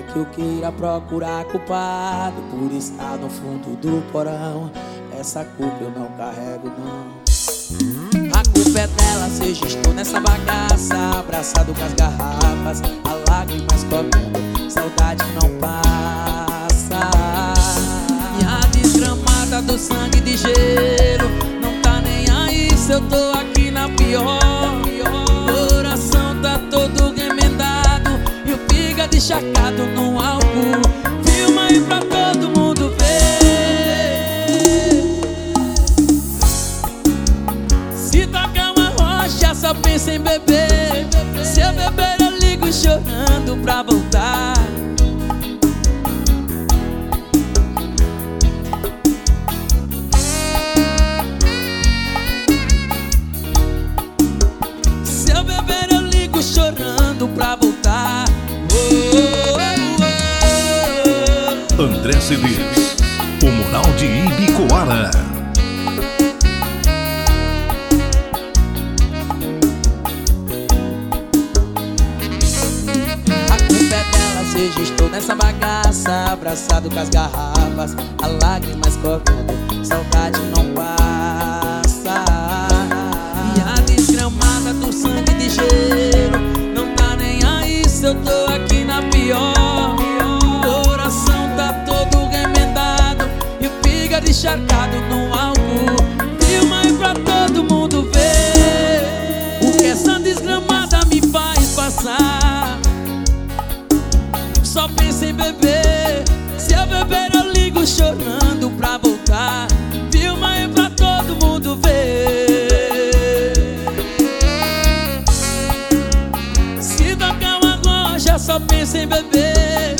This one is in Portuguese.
que eu queira procurar culpado por estar no fundo do porão. Essa culpa eu não carrego, não. A culpa é dela, seja estou nessa bagaça, abraçado com as garrafas, a lágrimas correndo, saudade não passa. E a desgramada do sangue de gelo não tá nem aí se eu tô aqui na pior. Coração tá todo remendado e o fígado encharcado no álcool. Filma aí pra todo mundo ver. Se tocar uma rocha só pensa em beber. Se eu beber eu ligo chorando pra voltar. Se eu beber eu ligo chorando pra voltar. André Cedês, o Mural de Ibicoara. A culpa é dela, seja estou nessa bagaça, abraçado com as garrafas, a lágrimas correndo, saudade não passa. E a desgramada do sangue de gelo não tá nem aí se eu tô aqui na pior. Coração tá todo remendado e o fígado encharcado no álcool. Filma aí pra todo mundo ver o que essa desgramada me faz passar. Só pensa em beber. Se eu beber eu ligo chorando pra voltar. Filma aí pra todo mundo ver. Se tocar uma rocha só pensa em beber.